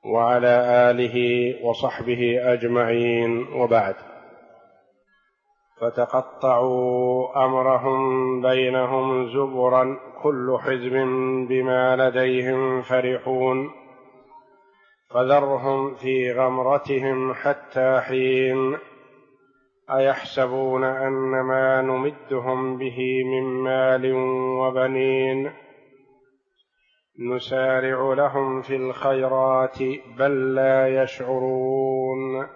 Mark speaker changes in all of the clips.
Speaker 1: وعلى آله وصحبه أجمعين، وبعد. فتقطعوا أمرهم بينهم زبرا كل حزب بما لديهم فرحون فذرهم في غمرتهم حتى حين أيحسبون أن ما نمدهم به من مال وبنين نسارع لهم في الخيرات بل لا يشعرون.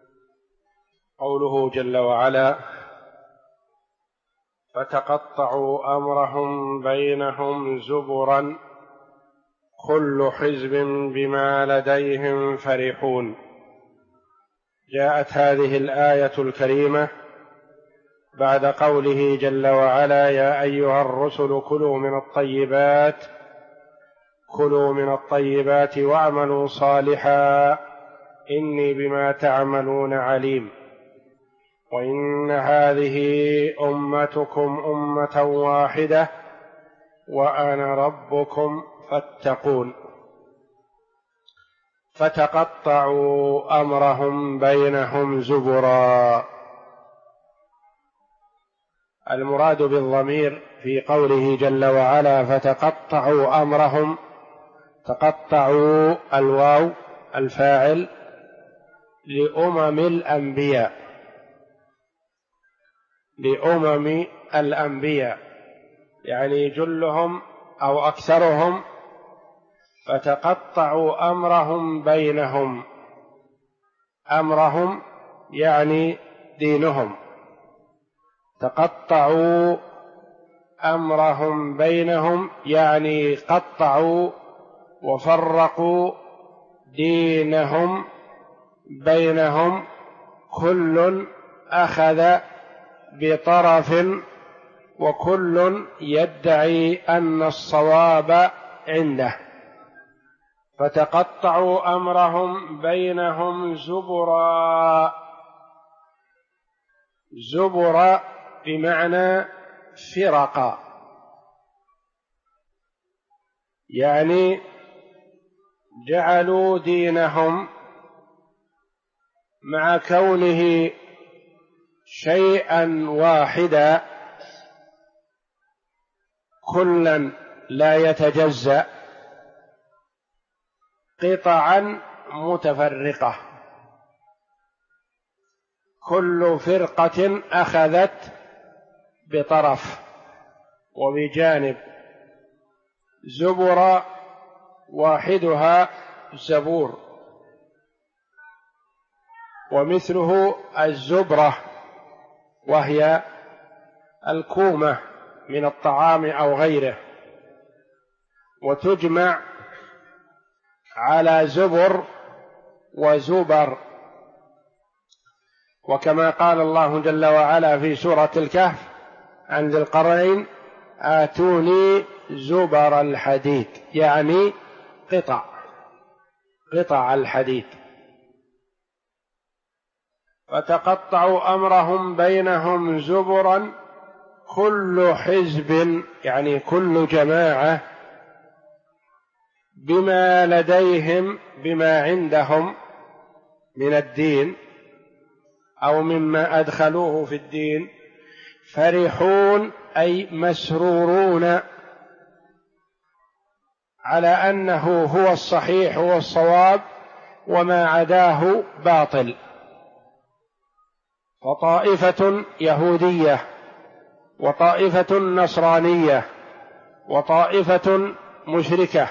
Speaker 1: قوله جل وعلا: فتقطعوا أمرهم بينهم زبرا كل حزب بما لديهم فرحون. جاءت هذه الآية الكريمة بعد قوله جل وعلا: يا أيها الرسل كلوا من الطيبات واعملوا صالحا إني بما تعملون عليم، وإن هذه أمتكم أمة واحدة وأنا ربكم فاتقون. فتقطعوا أمرهم بينهم زبرا. المراد بالضمير في قوله جل وعلا فتقطعوا أمرهم، تقطعوا الواو الفاعل لأمم الأنبياء، يعني جلهم أو أكثرهم. فتقطعوا أمرهم بينهم، أمرهم يعني دينهم، تقطعوا أمرهم بينهم يعني قطعوا وفرقوا دينهم بينهم، كل أخذ بطرف وكل يدعي أن الصواب عنده. فتقطعوا أمرهم بينهم زبرا. زبرا بمعنى فرقا، يعني جعلوا دينهم مع كونه شيئا واحدا كلا لا يتجزأ، قطعا متفرقة، كل فرقة أخذت بطرف وبجانب. زبر واحدها زبور، ومثله الزبرة وهي الكومة من الطعام أو غيره، وتجمع على زبر وزبر. وكما قال الله جل وعلا في سورة الكهف عن ذي القرنين: آتوني زبر الحديد، يعني قطع الحديد. فتقطعوا أمرهم بينهم زبرا كل حزب، يعني كل جماعة، بما لديهم، بما عندهم من الدين أو مما أدخلوه في الدين، فرحون أي مسرورون على أنه هو الصحيح والصواب وما عداه باطل. فطائفة يهودية وطائفة نصرانية وطائفة مشركة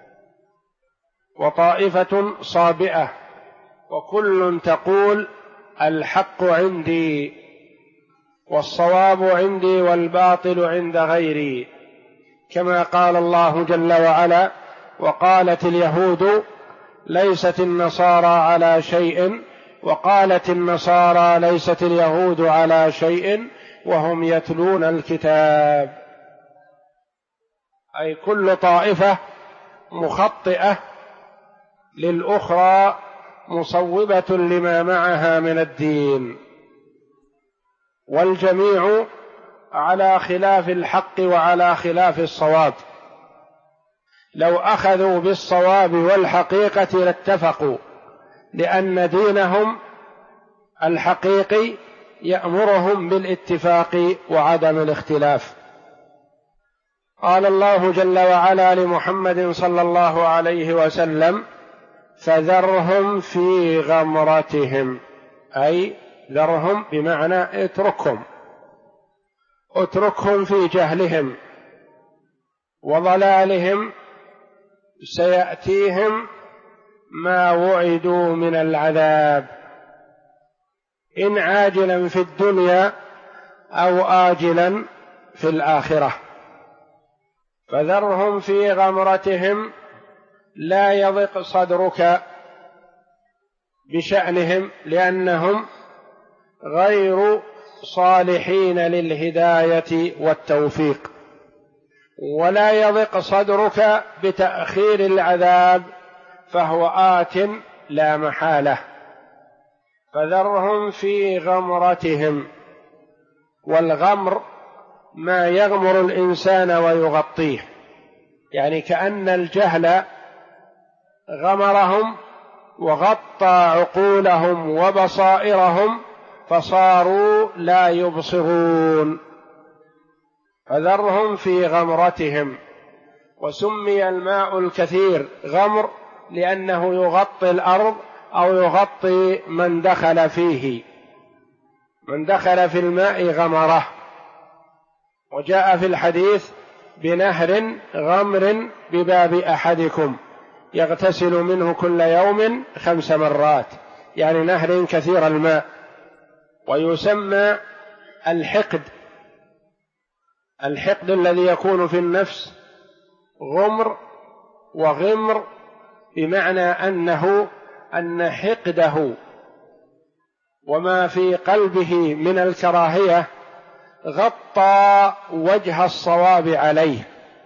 Speaker 1: وطائفة صابئة، وكل تقول الحق عندي والصواب عندي والباطل عند غيري، كما قال الله جل وعلا: وقالت اليهود ليست النصارى على شيء وقالت النصارى ليست اليهود على شيء وهم يتلون الكتاب. أي كل طائفة مخطئة للأخرى مصوبة لما معها من الدين، والجميع على خلاف الحق وعلى خلاف الصواب، لو أخذوا بالصواب والحقيقة لاتفقوا، لأن دينهم الحقيقي يأمرهم بالاتفاق وعدم الاختلاف. قال الله جل وعلا لمحمد صلى الله عليه وسلم: فذرهم في غمرتهم، أي ذرهم بمعنى اتركهم في جهلهم وضلالهم، سيأتيهم ما وعدوا من العذاب، إن عاجلا في الدنيا أو آجلا في الآخرة. فذرهم في غمرتهم، لا يضق صدرك بشأنهم لأنهم غير صالحين للهداية والتوفيق، ولا يضق صدرك بتأخير العذاب فهو آت لا محالة. فذرهم في غمرتهم، والغمر ما يغمر الإنسان ويغطيه، يعني كأن الجهل غمرهم وغطى عقولهم وبصائرهم فصاروا لا يبصرون. فذرهم في غمرتهم. وسمي الماء الكثير غمر لأنه يغطي الأرض أو يغطي من دخل فيه، من دخل في الماء غمره. وجاء في الحديث: بنهر غمر بباب أحدكم يغتسل منه كل يوم 5 مرات، يعني نهر كثير الماء. ويسمى الحقد الذي يكون في النفس غمر وغمر، بمعنى أن حقده وما في قلبه من الكراهية غطى وجه الصواب عليه.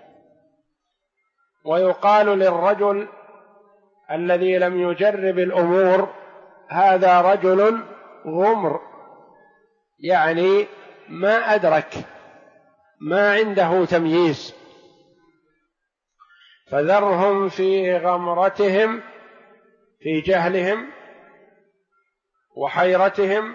Speaker 1: ويقال للرجل الذي لم يجرب الأمور: هذا رجل غمر، يعني ما أدرك، ما عنده تمييز. فذرهم في غمرتهم، في جهلهم وحيرتهم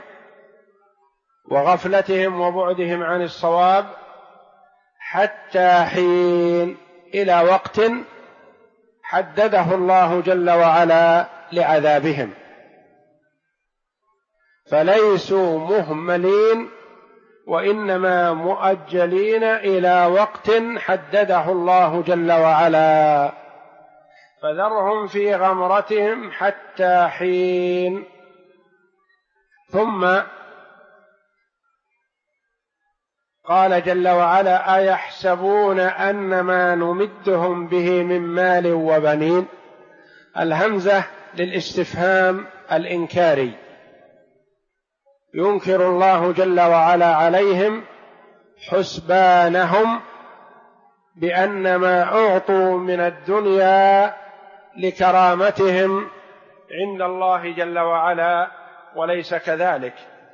Speaker 1: وغفلتهم وبعدهم عن الصواب، حتى حين، إلى وقت حدده الله جل وعلا لعذابهم. فليسوا مهملين، وإنما مؤجلين إلى وقت حدده الله جل وعلا. فذرهم في غمرتهم حتى حين. ثم قال جل وعلا: أيحسبون أن ما نمدهم به من مال وبنين. الهمزة للاستفهام الإنكاري، ينكر الله جل وعلا عليهم حسبانهم بأن ما أعطوا من الدنيا لكرامتهم عند الله جل وعلا، وليس كذلك.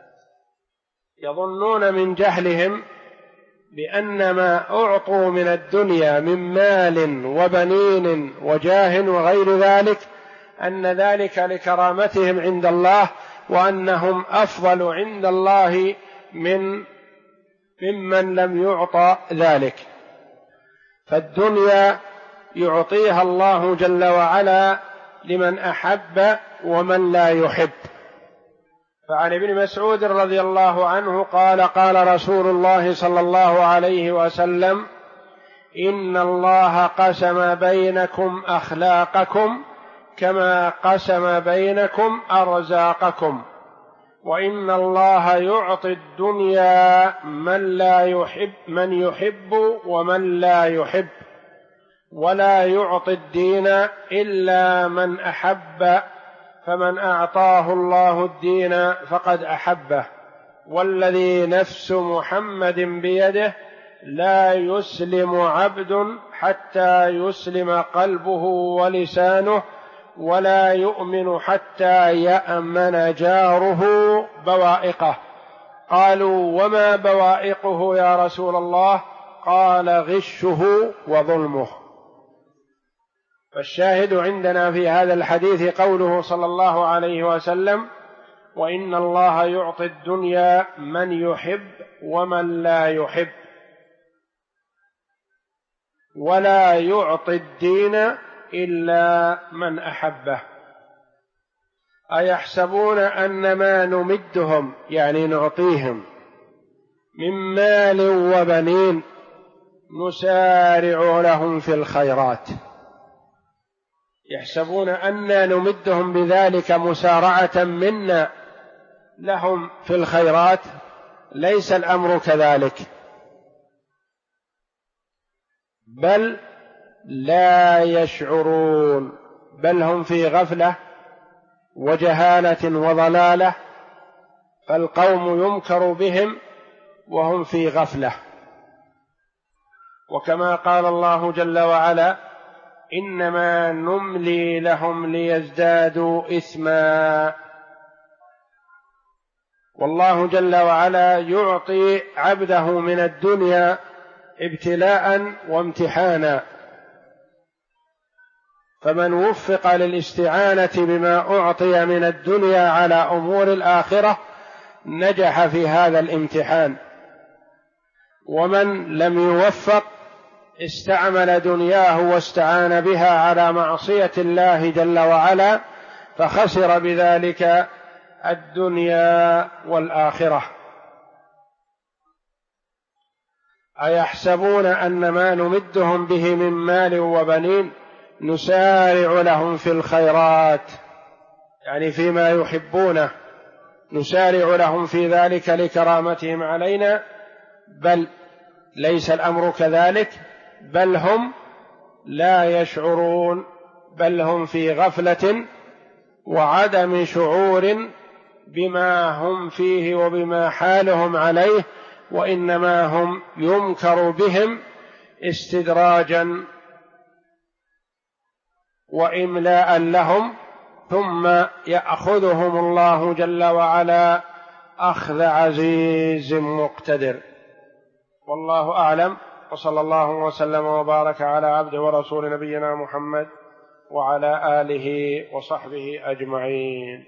Speaker 1: يظنون من جهلهم بأن ما أعطوا من الدنيا من مال وبنين وجاه وغير ذلك أن ذلك لكرامتهم عند الله، وأنهم أفضل عند الله ممن لم يعطى ذلك. فالدنيا يعطيها الله جل وعلا لمن أحب ومن لا يحب. فعن ابن مسعود رضي الله عنه قال: قال رسول الله صلى الله عليه وسلم: إن الله قسم بينكم أخلاقكم كما قسم بينكم أرزاقكم، وإن الله يعطي الدنيا من يحب ومن لا يحب، ولا يعطي الدين إلا من أحب، فمن أعطاه الله الدين فقد أحبه، والذي نفس محمد بيده لا يسلم عبد حتى يسلم قلبه ولسانه، ولا يؤمن حتى يأمن جاره بوائقه. قالوا: وما بوائقه يا رسول الله؟ قال: غشه وظلمه. فالشاهد عندنا في هذا الحديث قوله صلى الله عليه وسلم: وإن الله يعطي الدنيا من يحب ومن لا يحب، ولا يعطي الدين إلا من أحبه. أيحسبون أن ما نمدهم، يعني نعطيهم، من مال وبنين نسارع لهم في الخيرات، يحسبون أن نمدهم بذلك مسارعة منا لهم في الخيرات؟ ليس الأمر كذلك، بل لا يشعرون، بل هم في غفلة وجهالة وضلالة، فالقوم يمكر بهم وهم في غفلة. وكما قال الله جل وعلا: إنما نملي لهم ليزدادوا إثما. والله جل وعلا يعطي عبده من الدنيا ابتلاء وامتحانا، فمن وفق للاستعانة بما أعطي من الدنيا على أمور الآخرة نجح في هذا الامتحان، ومن لم يوفق استعمل دنياه واستعان بها على معصية الله جل وعلا، فخسر بذلك الدنيا والآخرة. أيحسبون أن ما نمدهم به من مال وبنين نسارع لهم في الخيرات، يعني فيما يحبونه، نسارع لهم في ذلك لكرامتهم علينا؟ بل ليس الأمر كذلك، بل هم لا يشعرون، بل هم في غفلة وعدم شعور بما هم فيه وبما حالهم عليه، وإنما هم يمكر بهم استدراجا وإملاء لهم، ثم يأخذهم الله جل وعلا أخذ عزيز مقتدر. والله أعلم، وصلى الله وسلم وبارك على عبده ورسول نبينا محمد وعلى آله وصحبه أجمعين.